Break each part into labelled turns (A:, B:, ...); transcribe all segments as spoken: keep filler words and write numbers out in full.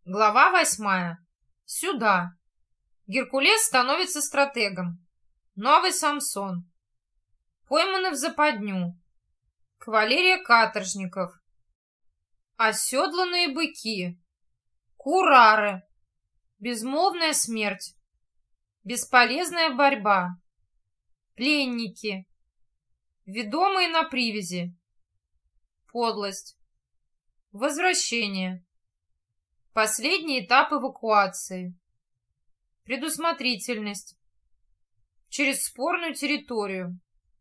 A: Глава восьмая. Сюда. Геркулес становится стратегом. Новый Самсон. Пойманы в западню. Кавалерия каторжников. Оседланные быки. Курары. Безмолвная смерть. Бесполезная борьба. Пленники. Ведомые на привязи. Подлость. Возвращение. Последний этап эвакуации. Предусмотрительность. Через спорную территорию.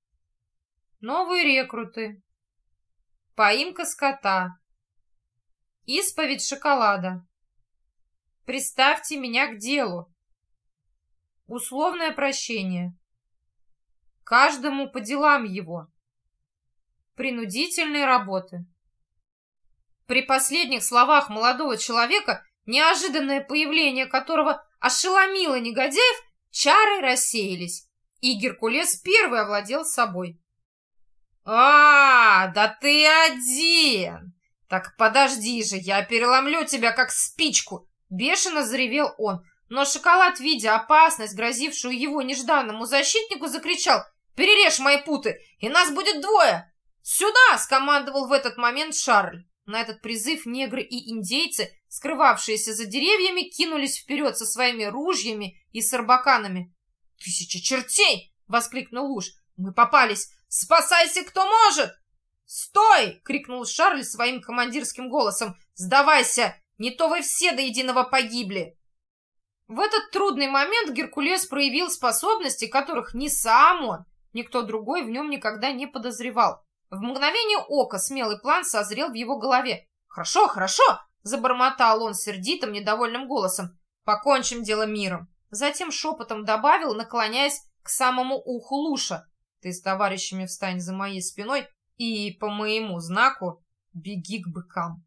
A: Новые рекруты. Поимка скота. Исповедь шоколада. Приставьте меня к делу. Условное прощение. Каждому по делам его. Принудительные работы. При последних словах молодого человека, неожиданное появление которого ошеломило негодяев, чары рассеялись, и Геркулес первый овладел собой. «А, да ты один! Так подожди же, я переломлю тебя, как спичку!» Бешено заревел он, но шоколад, видя опасность, грозившую его нежданному защитнику, закричал: «Перережь мои путы, и нас будет двое!» «Сюда!» — скомандовал в этот момент Шарль. На этот призыв негры и индейцы, скрывавшиеся за деревьями, кинулись вперед со своими ружьями и сарбаканами. «Тысяча чертей!» — воскликнул Луж. «Мы попались! Спасайся, кто может!» «Стой!» — крикнул Шарль своим командирским голосом. «Сдавайся! Не то вы все до единого погибли!» В этот трудный момент Геркулес проявил способности, которых ни сам он, никто другой в нем никогда не подозревал. В мгновение ока смелый план созрел в его голове. «Хорошо, хорошо!» — забормотал он сердитым, недовольным голосом. «Покончим дело миром!» Затем шепотом добавил, наклоняясь к самому уху Луша: «Ты с товарищами встань за моей спиной и по моему знаку беги к быкам».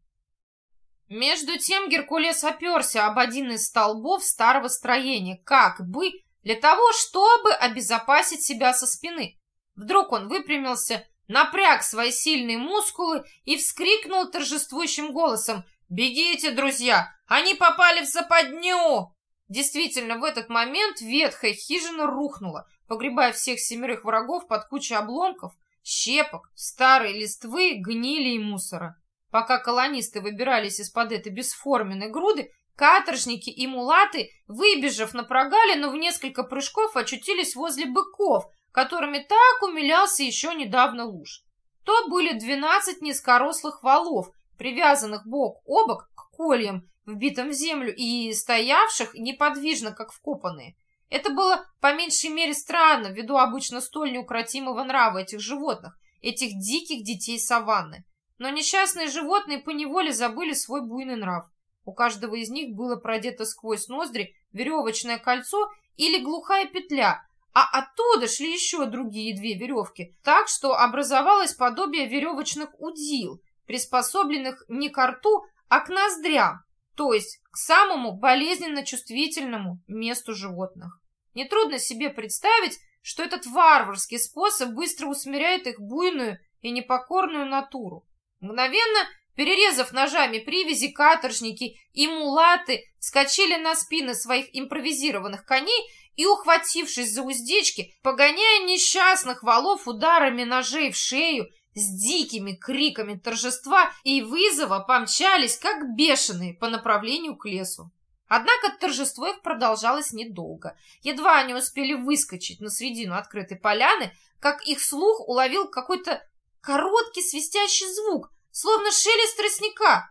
A: Между тем Геркулес оперся об один из столбов старого строения, как бы для того, чтобы обезопасить себя со спины. Вдруг он выпрямился, напряг свои сильные мускулы и вскрикнул торжествующим голосом: «Бегите, друзья! Они попали в западню!» Действительно, в этот момент ветхая хижина рухнула, погребая всех семерых врагов под кучей обломков, щепок, старой листвы, гнили и мусора. Пока колонисты выбирались из-под этой бесформенной груды, каторжники и мулаты, выбежав на прогалину, в несколько прыжков очутились возле быков, которыми так умилялся еще недавно Луж. То были двенадцать низкорослых валов, привязанных бок о бок к кольям, вбитым в землю и стоявших неподвижно, как вкопанные. Это было по меньшей мере странно, ввиду обычно столь неукротимого нрава этих животных, этих диких детей саванны. Но несчастные животные поневоле забыли свой буйный нрав. У каждого из них было продето сквозь ноздри веревочное кольцо или глухая петля, а оттуда шли еще другие две веревки, так что образовалось подобие веревочных удил, приспособленных не к рту, а к ноздрям, то есть к самому болезненно чувствительному месту животных. Нетрудно себе представить, что этот варварский способ быстро усмиряет их буйную и непокорную натуру. Мгновенно, перерезав ножами привязи, каторжники и мулаты вскочили на спины своих импровизированных коней и, ухватившись за уздечки, погоняя несчастных валов ударами ножей в шею, с дикими криками торжества и вызова помчались, как бешеные, по направлению к лесу. Однако торжество их продолжалось недолго. Едва они успели выскочить на середину открытой поляны, как их слух уловил какой-то короткий свистящий звук, словно шелест тростника.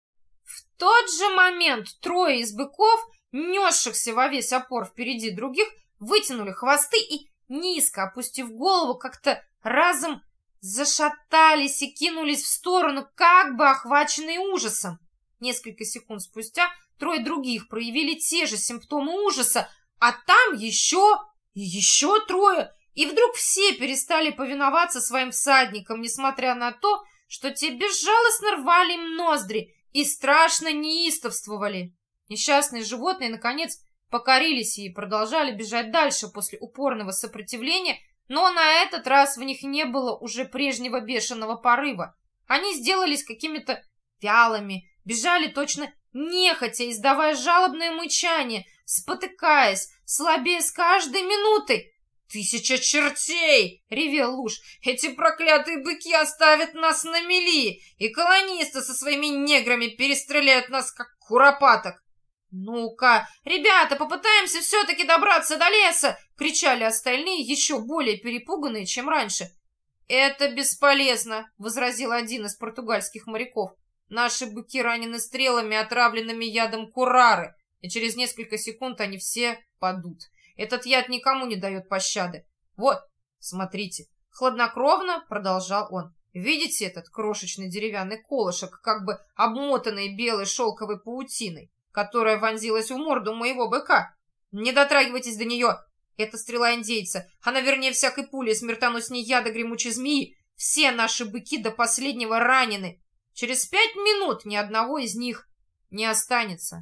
A: В тот же момент трое из быков, несшихся во весь опор впереди других, вытянули хвосты и, низко опустив голову, как-то разом зашатались и кинулись в сторону, как бы охваченные ужасом. Несколько секунд спустя трое других проявили те же симптомы ужаса, а там еще и еще трое, и вдруг все перестали повиноваться своим всадникам, несмотря на то, что те безжалостно рвали им ноздри и страшно неистовствовали. Несчастные животные, наконец, покорились и продолжали бежать дальше после упорного сопротивления, но на этот раз в них не было уже прежнего бешеного порыва. Они сделались какими-то вялыми, бежали точно нехотя издавая жалобное мычание, спотыкаясь, слабея с каждой минутой. «Тысяча чертей!» — ревел Луж. «Эти проклятые быки оставят нас на мели, и колонисты со своими неграми перестреляют нас, как куропаток!» «Ну-ка, ребята, попытаемся все-таки добраться до леса!» — кричали остальные, еще более перепуганные, чем раньше. «Это бесполезно!» — возразил один из португальских моряков. «Наши быки ранены стрелами, отравленными ядом курары, и через несколько секунд они все падут. Этот яд никому не дает пощады. Вот, смотрите!» — хладнокровно продолжал он. «Видите этот крошечный деревянный колышек, как бы обмотанный белой шелковой паутиной, которая вонзилась в морду моего быка? Не дотрагивайтесь до нее! Это стрела индейца, она вернее всякой пули смертоносней яда гремучей змеи. Все наши быки до последнего ранены. Через пять минут ни одного из них не останется».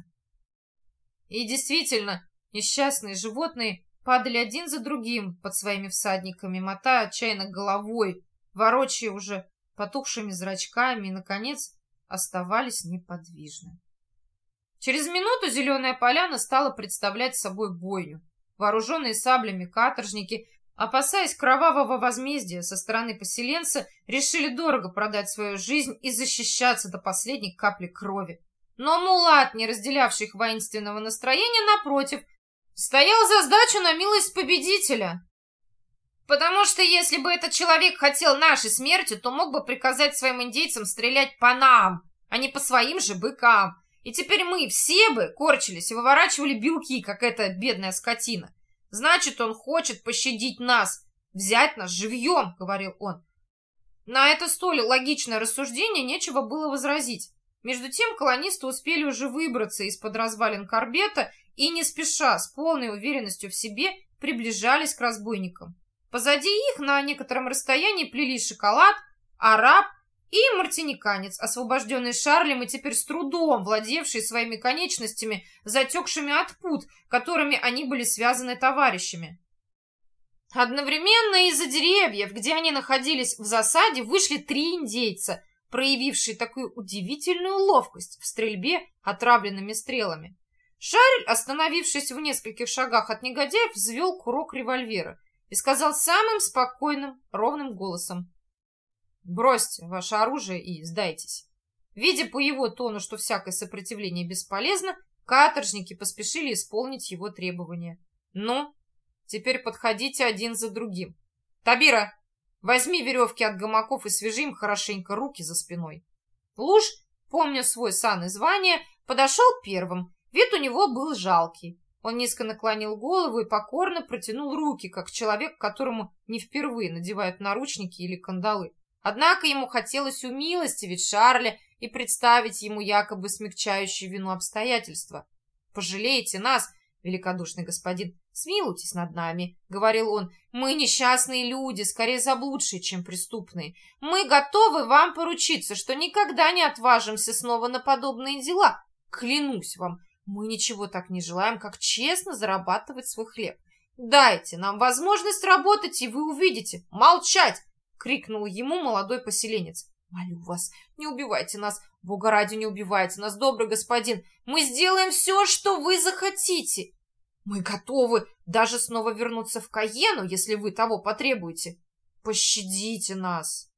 A: И действительно, несчастные животные падали один за другим под своими всадниками, мотая отчаянно головой, ворочая уже потухшими зрачками и, наконец, оставались неподвижны. Через минуту зеленая поляна стала представлять собой бойню. Вооруженные саблями каторжники, опасаясь кровавого возмездия со стороны поселенца, решили дорого продать свою жизнь и защищаться до последней капли крови. Но мулат, не разделявший их воинственного настроения, напротив, стоял за сдачу на милость победителя. Потому что если бы этот человек хотел нашей смерти, то мог бы приказать своим индейцам стрелять по нам, а не по своим же быкам. И теперь мы все бы корчились и выворачивали белки, как эта бедная скотина. Значит, он хочет пощадить нас, взять нас живьем, — говорил он. На это столь логичное рассуждение нечего было возразить. Между тем колонисты успели уже выбраться из-под развалин корбета и не спеша, с полной уверенностью в себе, приближались к разбойникам. Позади их на некотором расстоянии плелись шоколад, араб и мартиниканец, освобожденный Шарлем и теперь с трудом владевший своими конечностями, затекшими от пут, которыми они были связаны товарищами. Одновременно из-за деревьев, где они находились в засаде, вышли три индейца, проявившие такую удивительную ловкость в стрельбе отравленными стрелами. Шарль, остановившись в нескольких шагах от негодяев, взвел курок револьвера и сказал самым спокойным, ровным голосом: «Бросьте ваше оружие и сдайтесь». Видя по его тону, что всякое сопротивление бесполезно, каторжники поспешили исполнить его требования. «Ну, теперь подходите один за другим. Табира, возьми веревки от гамаков и свяжи им хорошенько руки за спиной». Луж, помня свой сан и звание, подошел первым. Вид у него был жалкий. Он низко наклонил голову и покорно протянул руки, как человек, которому не впервые надевают наручники или кандалы. Однако ему хотелось умилостивить Шарля и представить ему якобы смягчающие вину обстоятельства. «Пожалейте нас, великодушный господин, смилуйтесь над нами», — говорил он. «Мы несчастные люди, скорее заблудшие, чем преступные. Мы готовы вам поручиться, что никогда не отважимся снова на подобные дела. Клянусь вам, мы ничего так не желаем, как честно зарабатывать свой хлеб. Дайте нам возможность работать, и вы увидите. Молчать!» — крикнул ему молодой поселенец. «Молю вас, не убивайте нас. Бога ради, не убивайте нас, добрый господин. Мы сделаем все, что вы захотите. Мы готовы даже снова вернуться в Каену, если вы того потребуете. Пощадите нас!»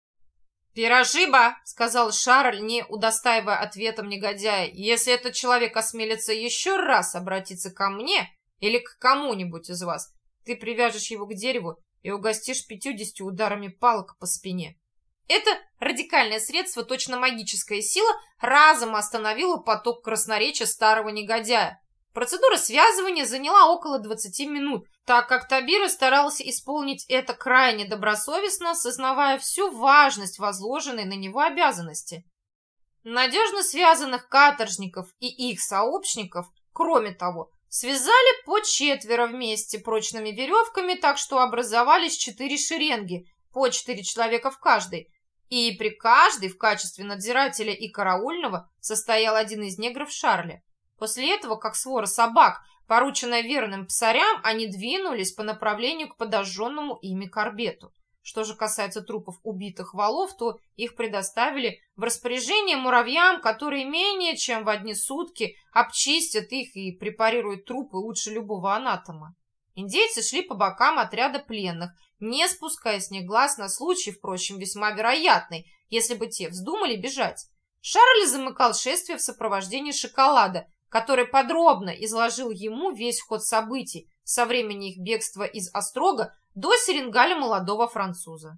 A: «Пирожиба!» — сказал Шарль, не удостаивая ответом негодяя. «Если этот человек осмелится еще раз обратиться ко мне или к кому-нибудь из вас, ты привяжешь его к дереву и угостишь пятьюдесятью ударами палок по спине». Это радикальное средство, точно магическая сила, разом остановило поток красноречия старого негодяя. Процедура связывания заняла около двадцати минут, так как Табира старался исполнить это крайне добросовестно, осознавая всю важность возложенной на него обязанности. Надежно связанных каторжников и их сообщников, кроме того, связали по четверо вместе прочными веревками, так что образовались четыре шеренги, по четыре человека в каждой, и при каждой в качестве надзирателя и караульного состоял один из негров Шарля. После этого, как свора собак, порученная верным псарям, они двинулись по направлению к подожженному ими корбету. Что же касается трупов убитых валов, то их предоставили в распоряжение муравьям, которые менее чем в одни сутки обчистят их и препарируют трупы лучше любого анатома. Индейцы шли по бокам отряда пленных, не спуская с них глаз на случай, впрочем, весьма вероятный, если бы те вздумали бежать. Шарль замыкал шествие в сопровождении Шоколада, который подробно изложил ему весь ход событий со времени их бегства из Острога до Серенгаля молодого француза.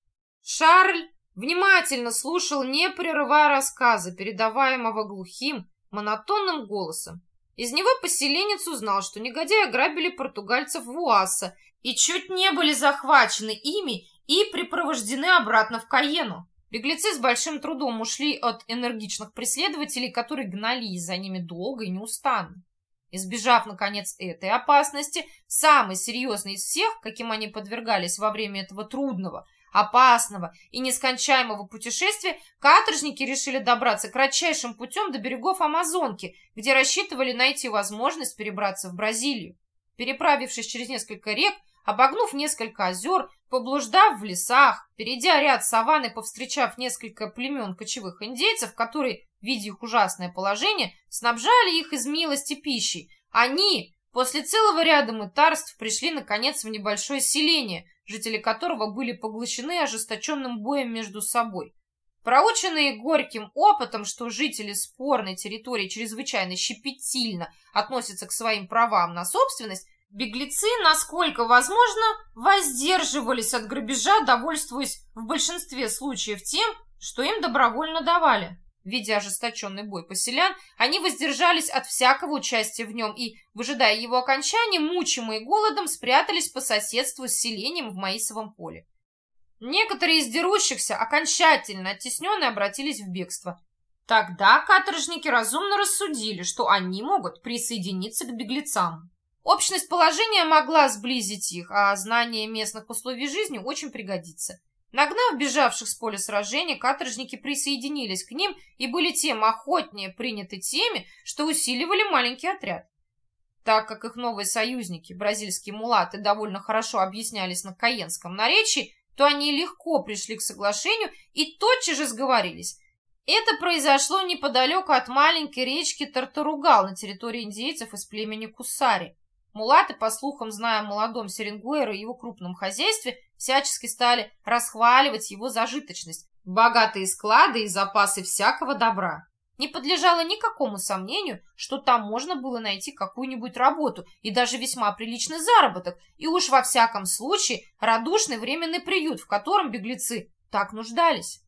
A: Шарль внимательно слушал, не прерывая рассказа, передаваемого глухим, монотонным голосом. Из него поселенец узнал, что негодяи ограбили португальцев в Уасса и чуть не были захвачены ими и припровождены обратно в Каену. Беглецы с большим трудом ушли от энергичных преследователей, которые гнались за ними долго и неустанно. Избежав, наконец, этой опасности, самой серьезной из всех, каким они подвергались во время этого трудного, опасного и нескончаемого путешествия, каторжники решили добраться кратчайшим путем до берегов Амазонки, где рассчитывали найти возможность перебраться в Бразилию. Переправившись через несколько рек, обогнув несколько озер, поблуждав в лесах, перейдя ряд саванн и повстречав несколько племен кочевых индейцев, которые, видя их ужасное положение, снабжали их из милости пищей, они, после целого ряда мытарств, пришли, наконец, в небольшое селение, жители которого были поглощены ожесточенным боем между собой. Проученные горьким опытом, что жители спорной территории чрезвычайно щепетильно относятся к своим правам на собственность, беглецы, насколько возможно, воздерживались от грабежа, довольствуясь в большинстве случаев тем, что им добровольно давали. Видя ожесточенный бой поселян, они воздержались от всякого участия в нем и, выжидая его окончания, мучимые голодом, спрятались по соседству с селением в Маисовом поле. Некоторые из дерущихся, окончательно оттесненные, обратились в бегство. Тогда каторжники разумно рассудили, что они могут присоединиться к беглецам. Общность положения могла сблизить их, а знание местных условий жизни очень пригодится. Нагнав бежавших с поля сражения, каторжники присоединились к ним и были тем охотнее приняты теми, что усиливали маленький отряд. Так как их новые союзники, бразильские мулаты, довольно хорошо объяснялись на каенском наречии, то они легко пришли к соглашению и тотчас же сговорились. Это произошло неподалеку от маленькой речки Тартаругал на территории индейцев из племени Кусари. Мулаты, по слухам, зная о молодом Серенгуэро и его крупном хозяйстве, всячески стали расхваливать его зажиточность, богатые склады и запасы всякого добра. Не подлежало никакому сомнению, что там можно было найти какую-нибудь работу и даже весьма приличный заработок, и уж во всяком случае радушный временный приют, в котором беглецы так нуждались.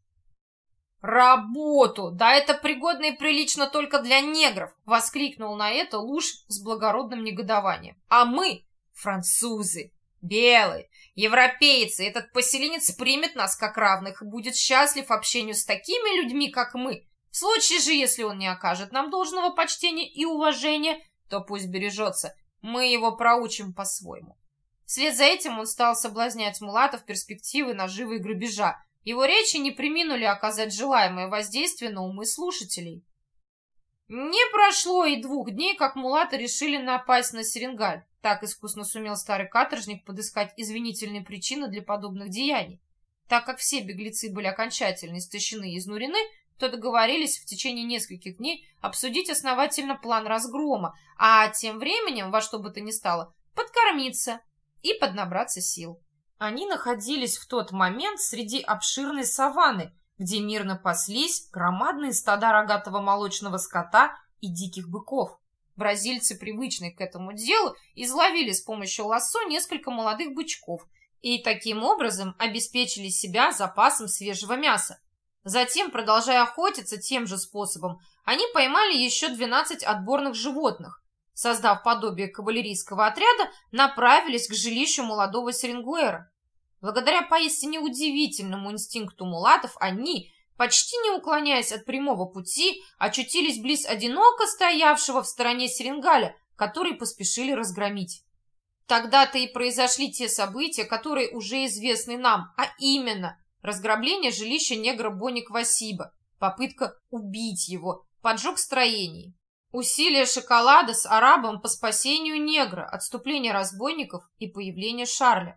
A: «Работу! Да это пригодно и прилично только для негров!» — воскликнул на это Луж с благородным негодованием. «А мы, французы, белые, европейцы, этот поселенец примет нас как равных и будет счастлив общению с такими людьми, как мы. В случае же, если он не окажет нам должного почтения и уважения, то пусть бережется, мы его проучим по-своему». Вслед за этим он стал соблазнять мулатов перспективы наживы и грабежа. Его речи не преминули оказать желаемое воздействие на умы слушателей. Не прошло и двух дней, как мулаты решили напасть на Серенгаль. Так искусно сумел старый каторжник подыскать извинительные причины для подобных деяний. Так как все беглецы были окончательно истощены и изнурены, то договорились в течение нескольких дней обсудить основательно план разгрома, а тем временем, во что бы то ни стало, подкормиться и поднабраться сил. Они находились в тот момент среди обширной саванны, где мирно паслись громадные стада рогатого молочного скота и диких быков. Бразильцы, привычные к этому делу, изловили с помощью лассо несколько молодых бычков и таким образом обеспечили себя запасом свежего мяса. Затем, продолжая охотиться тем же способом, они поймали еще двенадцать отборных животных. Создав подобие кавалерийского отряда, направились к жилищу молодого Серенгуэра. Благодаря поистине удивительному инстинкту мулатов, они, почти не уклоняясь от прямого пути, очутились близ одиноко стоявшего в стороне Серенгаля, который поспешили разгромить. Тогда-то и произошли те события, которые уже известны нам, а именно разграбление жилища негра Бони Квасиба, попытка убить его, поджог строений, усилия Шоколада с арабом по спасению негра, отступление разбойников и появление Шарля.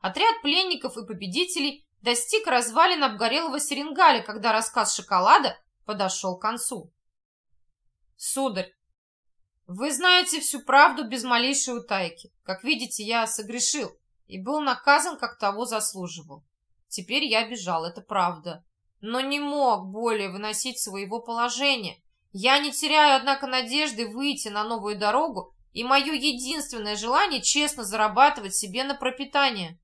A: Отряд пленников и победителей достиг развалин обгорелого Серенгаля, когда рассказ Шоколада подошел к концу. «Сударь, вы знаете всю правду без малейшей утайки. Как видите, я согрешил и был наказан, как того заслуживал. Теперь я бежал, это правда, но не мог более выносить своего положения. Я не теряю, однако, надежды выйти на новую дорогу, и мое единственное желание — честно зарабатывать себе на пропитание.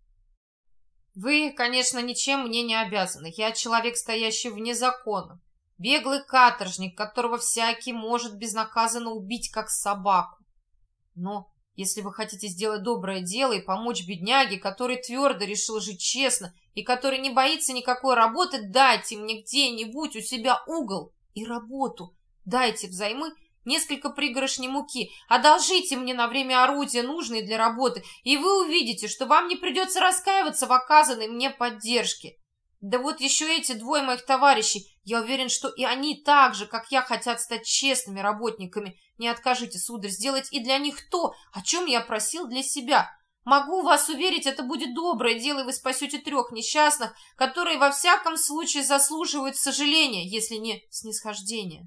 A: Вы, конечно, ничем мне не обязаны. Я человек, стоящий вне закона, беглый каторжник, которого всякий может безнаказанно убить, как собаку. Но если вы хотите сделать доброе дело и помочь бедняге, который твердо решил жить честно и который не боится никакой работы, дайте мне где-нибудь у себя угол и работу. Дайте взаймы несколько пригоршней муки, одолжите мне на время орудия, нужные для работы, и вы увидите, что вам не придется раскаиваться в оказанной мне поддержке. Да вот еще эти двое моих товарищей, я уверен, что и они так же, как я, хотят стать честными работниками. Не откажите, сударь, сделать и для них то, о чем я просил для себя. Могу вас уверить, это будет доброе дело, и вы спасете трех несчастных, которые во всяком случае заслуживают сожаления, если не снисхождения.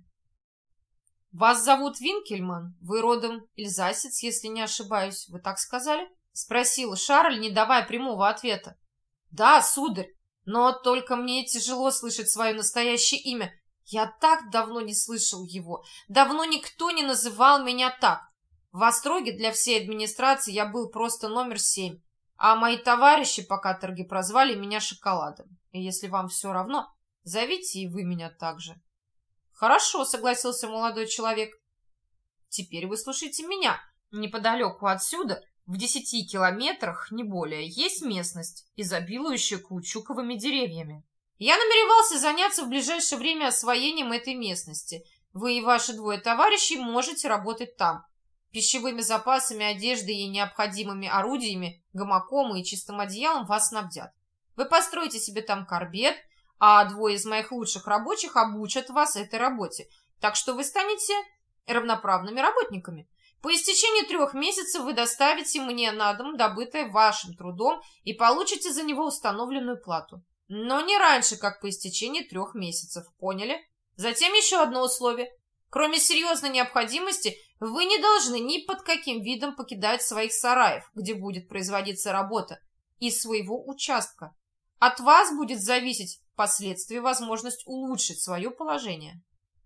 A: Вас зовут Винкельман? Вы родом эльзасец, если не ошибаюсь. Вы так сказали? Спросил Шарль, не давая прямого ответа. Да, сударь. Но только мне тяжело слышать свое настоящее имя. Я так давно не слышал его. Давно никто не называл меня так. В Остроге для всей администрации я был просто номер семь, а мои товарищи по каторге прозвали меня Шоколадом. И если вам все равно, зовите и вы меня так же. Хорошо, согласился молодой человек. Теперь вы слушайте меня. Неподалеку отсюда, в десяти километрах, не более, есть местность, изобилующая каучуковыми деревьями. Я намеревался заняться в ближайшее время освоением этой местности. Вы и ваши двое товарищей можете работать там. Пищевыми запасами, одеждой и необходимыми орудиями, гамаком и чистым одеялом вас снабдят. Вы построите себе там корбет, а двое из моих лучших рабочих обучат вас этой работе, так что вы станете равноправными работниками. По истечении трех месяцев вы доставите мне на дом добытое вашим трудом и получите за него установленную плату. Но не раньше, как по истечении трех месяцев, поняли? Затем еще одно условие. Кроме серьезной необходимости, вы не должны ни под каким видом покидать своих сараев, где будет производиться работа, и своего участка. От вас будет зависеть впоследствии возможность улучшить свое положение.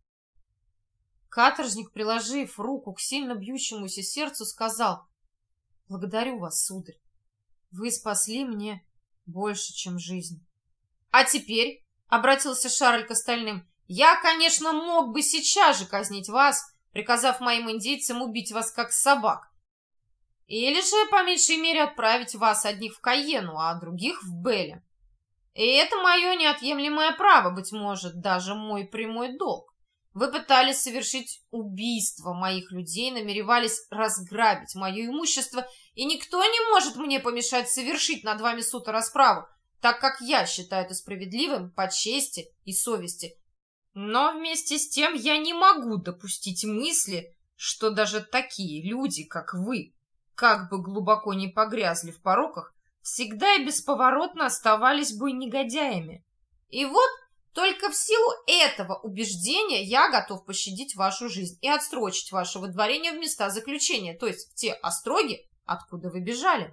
A: Каторжник, приложив руку к сильно бьющемуся сердцу, сказал: «Благодарю вас, сударь. Вы спасли мне больше, чем жизнь». «А теперь», — обратился Шарль к остальным, «я, конечно, мог бы сейчас же казнить вас, приказав моим индейцам убить вас как собак. Или же, по меньшей мере, отправить вас одних в Кайену, а других в Белле. И это мое неотъемлемое право, быть может, даже мой прямой долг. Вы пытались совершить убийство моих людей, намеревались разграбить мое имущество, и никто не может мне помешать совершить над вами суд и расправу, так как я считаю это справедливым по чести и совести. Но вместе с тем я не могу допустить мысли, что даже такие люди, как вы, как бы глубоко ни погрязли в пороках, всегда и бесповоротно оставались бы негодяями. И вот только в силу этого убеждения я готов пощадить вашу жизнь и отсрочить ваше выдворение в места заключения, то есть в те остроги, откуда вы бежали».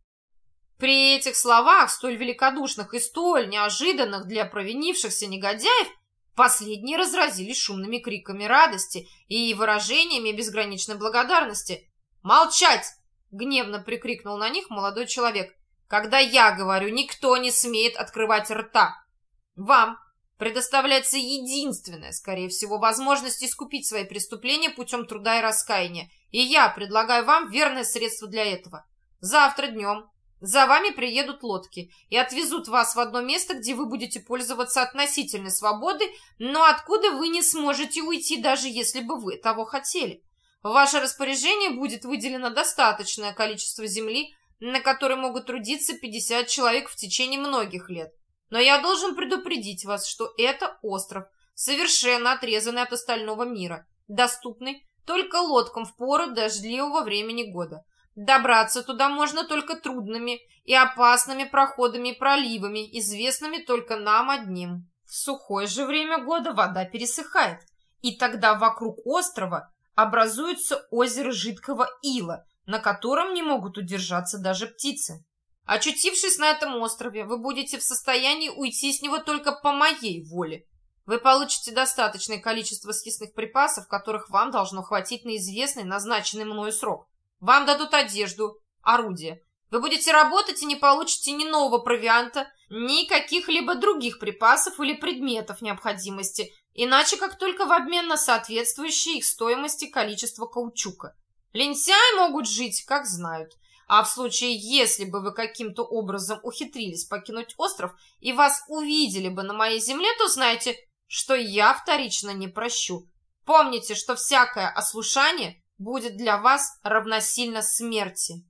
A: При этих словах, столь великодушных и столь неожиданных для провинившихся негодяев, последние разразились шумными криками радости и выражениями безграничной благодарности. «Молчать!» — гневно прикрикнул на них молодой человек. «Когда я говорю, никто не смеет открывать рта. Вам предоставляется единственная, скорее всего, возможность искупить свои преступления путем труда и раскаяния, и я предлагаю вам верное средство для этого. Завтра днем за вами приедут лодки и отвезут вас в одно место, где вы будете пользоваться относительной свободой, но откуда вы не сможете уйти, даже если бы вы того хотели. В ваше распоряжение будет выделено достаточное количество земли, на которой могут трудиться пятьдесят человек в течение многих лет. Но я должен предупредить вас, что это остров, совершенно отрезанный от остального мира, доступный только лодкам в пору дождливого времени года. Добраться туда можно только трудными и опасными проходами и проливами, известными только нам одним. В сухое же время года вода пересыхает, и тогда вокруг острова образуется озеро жидкого ила, на котором не могут удержаться даже птицы. Очутившись на этом острове, вы будете в состоянии уйти с него только по моей воле. Вы получите достаточное количество съестных припасов, которых вам должно хватить на известный, назначенный мною срок. Вам дадут одежду, орудия. Вы будете работать и не получите ни нового провианта, ни каких-либо других припасов или предметов необходимости, иначе как только в обмен на соответствующее их стоимости количество каучука. Лентяи могут жить, как знают. А в случае, если бы вы каким-то образом ухитрились покинуть остров и вас увидели бы на моей земле, то знайте, что я вторично не прощу. Помните, что всякое ослушание будет для вас равносильно смерти.